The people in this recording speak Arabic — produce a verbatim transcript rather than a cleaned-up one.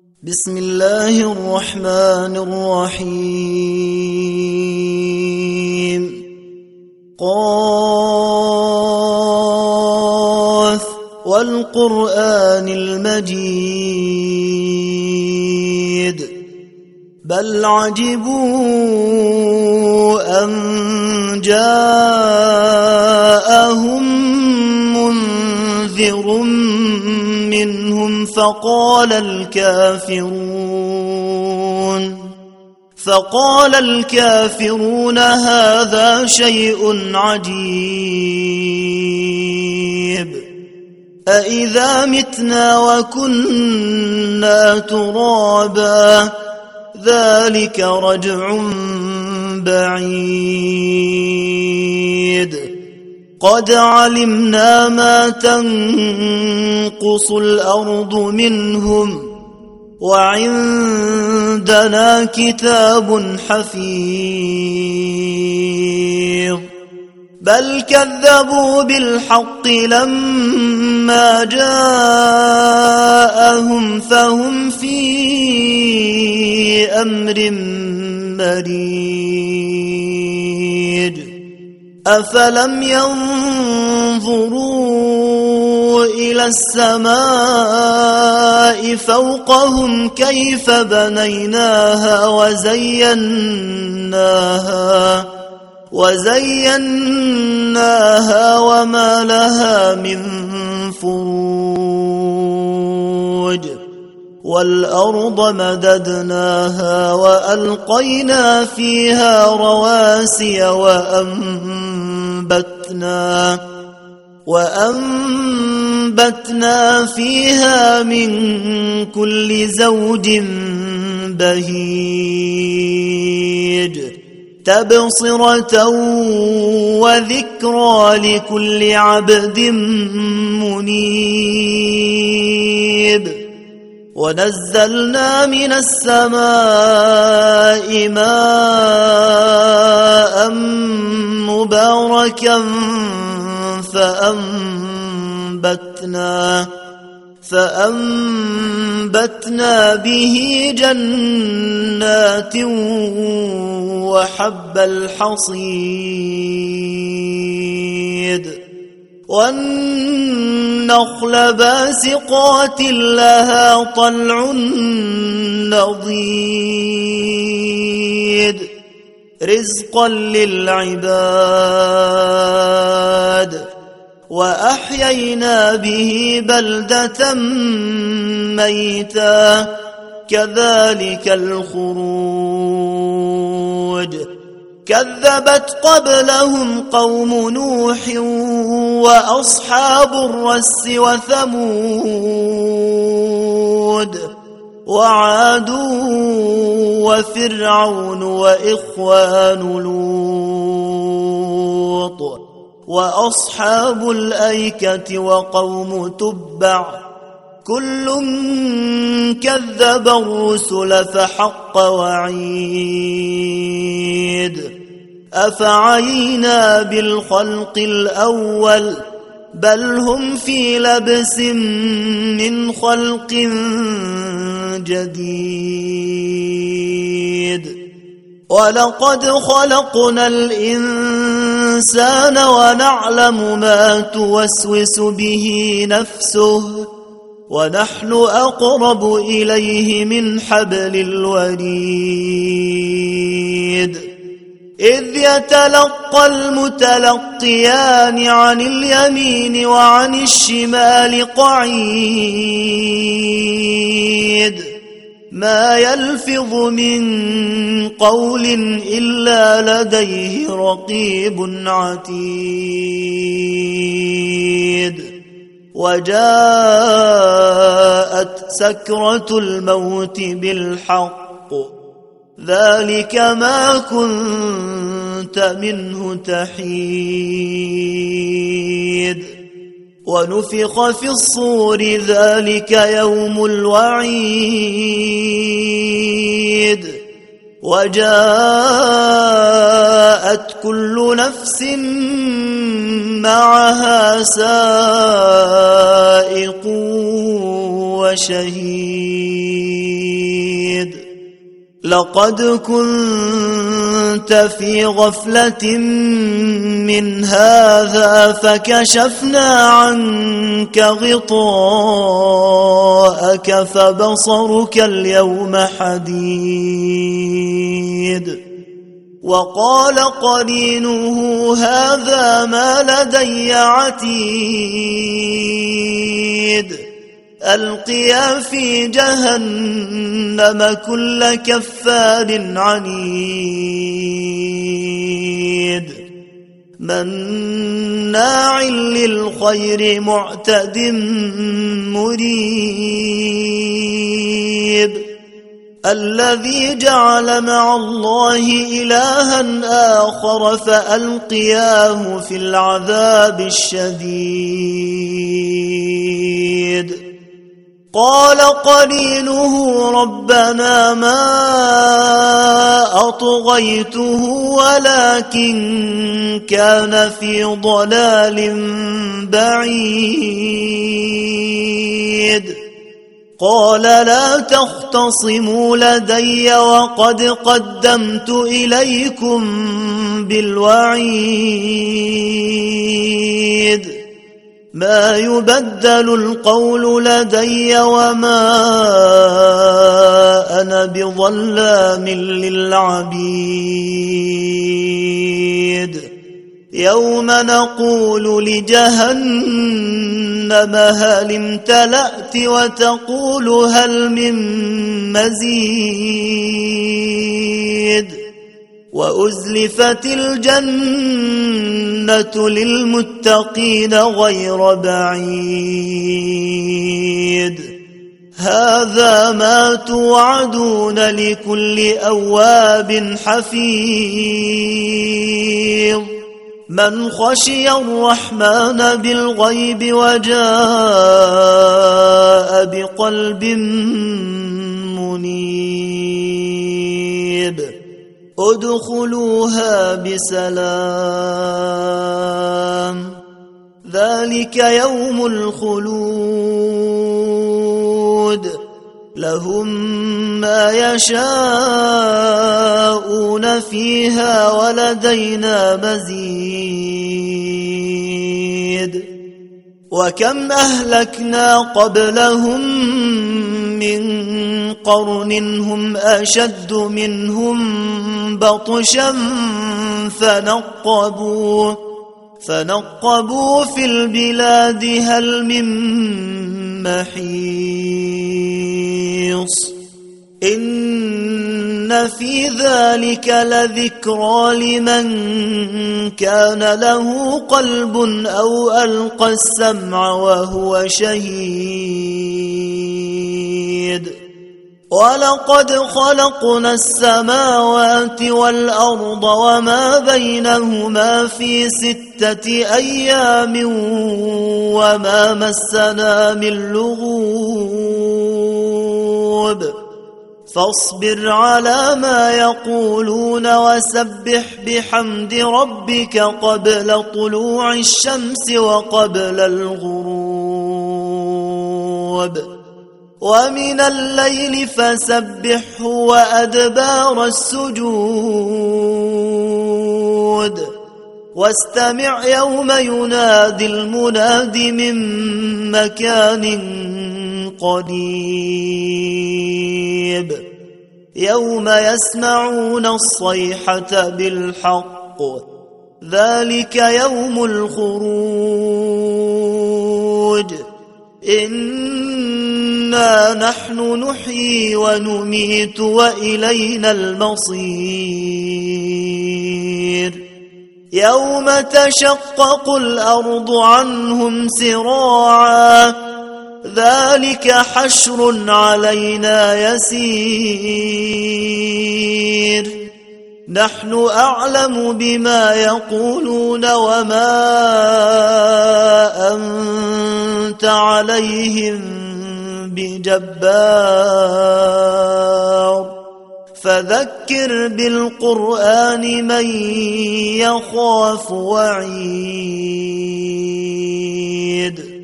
بسم الله الرحمن الرحيم قاف والقرآن المجيد بل عجبوا أن جاءهم منذر منهم فقال الكافرون فقال الكافرون هذا شيء عجيب أإذا متنا وكنا ترابا ذلك رجع بعيد قد علمنا ما تنقص الأرض منهم وعندنا كتاب حفيظ بل كذبوا بالحق لما جاءهم فهم في أمر مريج أفلم ينظروا إلى السماء فوقهم كيف بنيناها وزيناها وزيناها وما لها من فروج والأرض مددناها وألقينا فيها رواسي وأنبتنا وأنبتنا فيها من كل زوج بهيج تبصرة وذكرى لكل عبد منيب ونزلنا من السماء ماء مباركا فأنبتنا فأنبتنا به جنات وحب الحصيد والنخل باسقات لها طلع نضيد رزقا للعباد وأحيينا به بلدة ميتا كذلك الخروج كذبت قبلهم قوم نوح وأصحاب الرس وثمود وعاد وفرعون وإخوان لوط وأصحاب الأيكة وقوم تبع كل كذب الرسل فحق وعيد أفعينا بالخلق الأول بل هم في لبس من خلق جديد ولقد خلقنا الإنسان ونعلم ما توسوس به نفسه ونحن أقرب إليه من حبل الوريد إذ يتلقى المتلقيان عن اليمين وعن الشمال قعيد ما يلفظ من قول إلا لديه رقيب عتيد وجاءت سكرة الموت بالحق ذلك ما كنت منه تحيد ونفخ في الصور ذلك يوم الوعيد وجاءت كل نفس معها سائق وشهيد لقد كنت في غفلة من هذا فكشفنا عنك غطاءك فبصرك اليوم حديد. وقال قرينه هذا ما لدي عتيد. ألقيا في جهنم كل كفار عنيد مناع للخير معتد مريب الذي جعل مع الله إلها آخر فألقياه في العذاب الشديد. قال قرينه ربنا ما أطغيته ولكن كان في ضلال بعيد. قال لا تختصموا لدي وقد قدمت إليكم بالوعيد. ما يبدل القول لدي وما أنا بظلام للعبيد. يوم نقول لجهنم هل امتلأت وتقول هل من مزيد. وأزلفت الجنة للمتقين غير بعيد. هذا ما توعدون لكل أواب حفيظ من خشي الرحمن بالغيب وجاء بقلب منيب. ادخلوها بسلام ذلك يوم الخلود لهم ما يشاءون فيها ولدينا مزيد. وكم أهلكنا قبلهم من قرن هم أشد منهم بطشا فنقبوا فنقبوا في البلاد هل من محيص. إن في ذلك لذكرى لمن كان له قلب أو ألقى السمع وهو شهيد. ولقد خلقنا السماوات والأرض وما بينهما في ستة أيام وما مسنا من لغوب. فاصبر على ما يقولون وسبح بحمد ربك قبل طلوع الشمس وقبل الغروب ومن الليل فسبحه وأدبار السجود. واستمع يوم ينادي المناد من مكان قريب يوم يسمعون الصيحة بالحق ذلك يوم الخروج. إنا نحن نحيي ونميت وإلينا المصير. يوم تشقق الأرض عنهم سراعا ذلك حشر علينا يسير. نحن أعلم بما يقولون وما أنت عليهم بجبار فذكر بالقرآن من يخاف وعيد.